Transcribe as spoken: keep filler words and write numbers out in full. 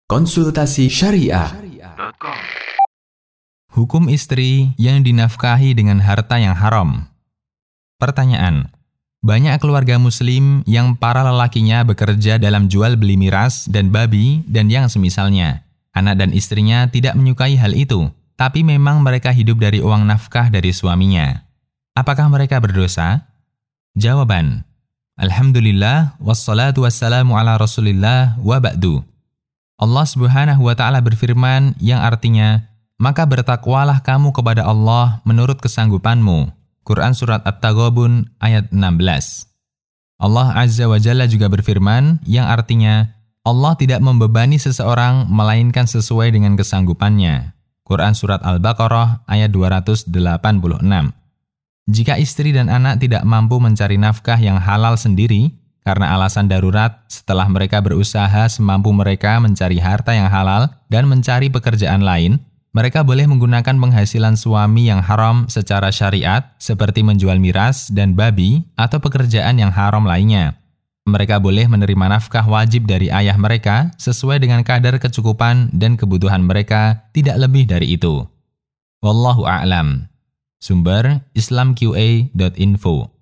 Konsultasi Syariah. Hukum istri yang dinafkahi dengan harta yang haram. Pertanyaan: banyak keluarga muslim yang para lelakinya bekerja dalam jual beli miras dan babi dan yang semisalnya. Anak dan istrinya tidak menyukai hal itu, tapi memang mereka hidup dari uang nafkah dari suaminya. Apakah mereka berdosa? Jawaban: Alhamdulillah, wassalatu wassalamu ala rasulillah wa ba'du. Allah Subhanahu wa Ta'ala berfirman yang artinya, maka bertakwalah kamu kepada Allah menurut kesanggupanmu. Quran Surat At-Taghabun ayat enam belas. Allah Azza wa Jalla juga berfirman yang artinya, Allah tidak membebani seseorang melainkan sesuai dengan kesanggupannya. Quran Surat Al-Baqarah ayat dua ratus delapan puluh enam. Jika istri dan anak tidak mampu mencari nafkah yang halal sendiri, karena alasan darurat, setelah mereka berusaha semampu mereka mencari harta yang halal dan mencari pekerjaan lain, mereka boleh menggunakan penghasilan suami yang haram secara syariat seperti menjual miras dan babi atau pekerjaan yang haram lainnya. Mereka boleh menerima nafkah wajib dari ayah mereka sesuai dengan kadar kecukupan dan kebutuhan mereka, tidak lebih dari itu. Wallahu a'lam. Sumber islam q a dot info